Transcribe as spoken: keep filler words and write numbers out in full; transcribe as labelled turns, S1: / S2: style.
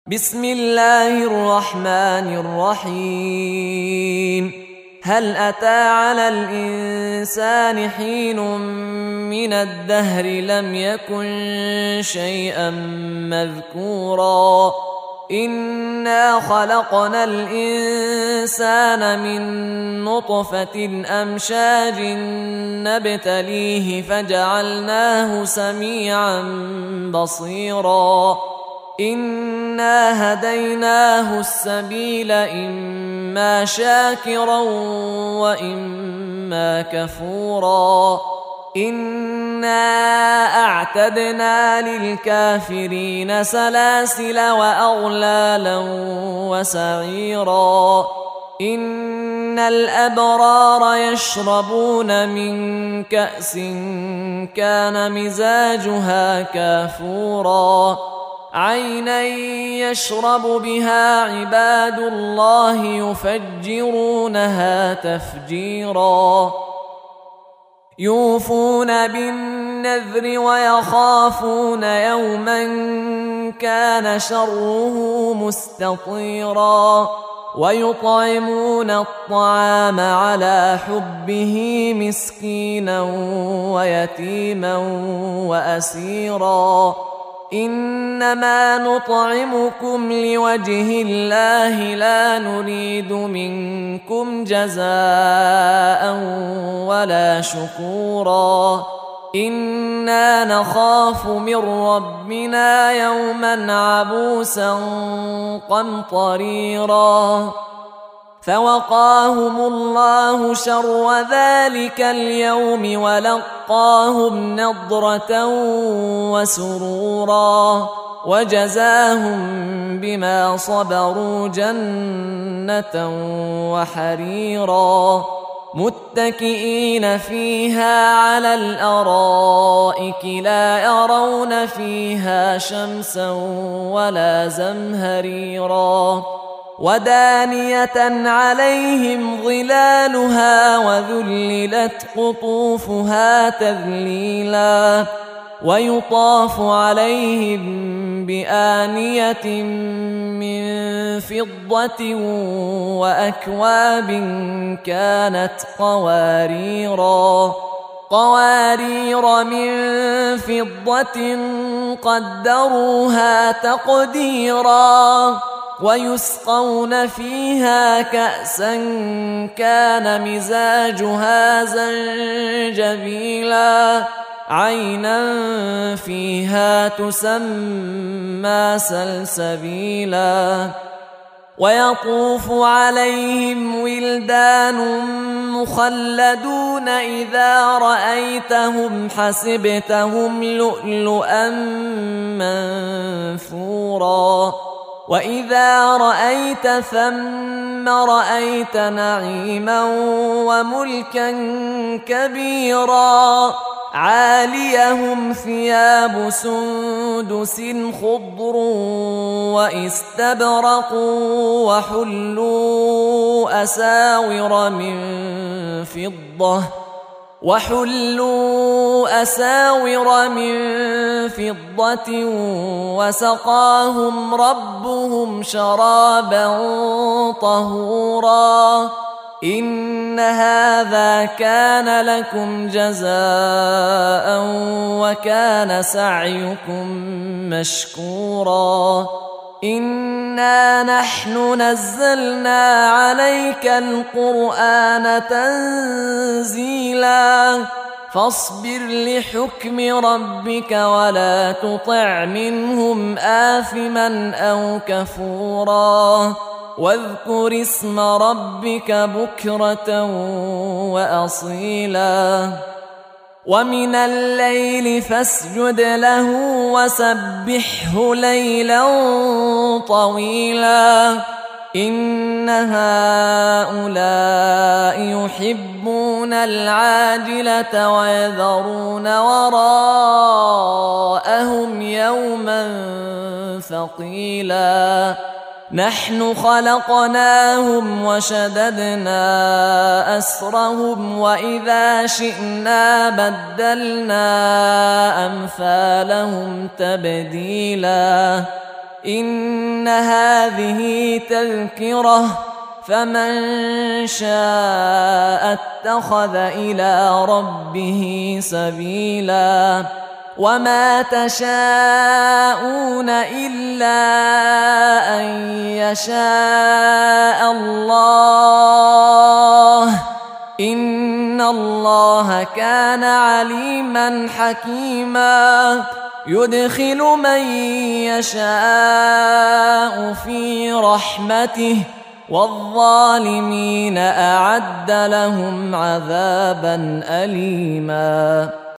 S1: بسم الله الرحمن الرحيم. هل أتى على الإنسان حين من الدهر لم يكن شيئا مذكورا إنا خلقنا الإنسان من نطفة أمشاج نبتليه فجعلناه سميعا بصيرا إنا هديناه السبيل إما شاكرا وإما كفورا إنا أعتدنا للكافرين سلاسل وأغلالا وسعيرا إن الأبرار يشربون من كأس كان مزاجها كافورا عينا يشرب بها عباد الله يفجرونها تفجيرا يوفون بالنذر ويخافون يوما كان شره مستطيرا ويطعمون الطعام على حبه مسكينا ويتيما وأسيرا إنما نطعمكم لوجه الله لا نريد منكم جزاء ولا شكورا إنا نخاف من ربنا يوما عبوسا قمطريرا فوقاهم الله شر ذلك اليوم ولقاهم نضرة وسرورا وجزاهم بما صبروا جنة وحريرا متكئين فيها على الأرائك لا يرون فيها شمسا ولا زمهريرا ودانية عليهم ظلالها وذللت قطوفها تذليلا ويطاف عليهم بآنية من فضة وأكواب كانت قواريرا قوارير من فضة قدروها تقديرا ويسقون فيها كأسا كان مزاجها زنجبيلا عينا فيها تسمى سلسبيلا ويطوف عليهم ولدان مخلدون إذا رأيتهم حسبتهم لؤلؤا منثورا وإذا رأيت ثم رأيت نعيما وملكا كبيرا عاليهم ثياب سندس خضر واستبرق وحلوا أساور من فضة وحلوا أساور من فضة وسقاهم ربهم شرابا طهورا إن هذا كان لكم جزاء وكان سعيكم مشكورا إنا نحن نزلنا عليك القرآن تنزيلا فاصبر لحكم ربك ولا تطع منهم آثما أو كفورا واذكر اسم ربك بكرة وأصيلا ومن الليل فاسجد له وسبحه ليلا طويلا إن هؤلاء يحبون العاجلة ويذرون وراءهم يوما ثقيلا نحن خلقناهم وشددنا أسرهم وإذا شئنا بدلنا أمثالهم تبديلا إن هذه تذكرة فمن شاء اتخذ إلى ربه سبيلا وما تشاءون إلا أن يشاء الله إن الله كان عليما حكيما يدخل من يشاء في رحمته والظالمين أعد لهم عذابا أليما.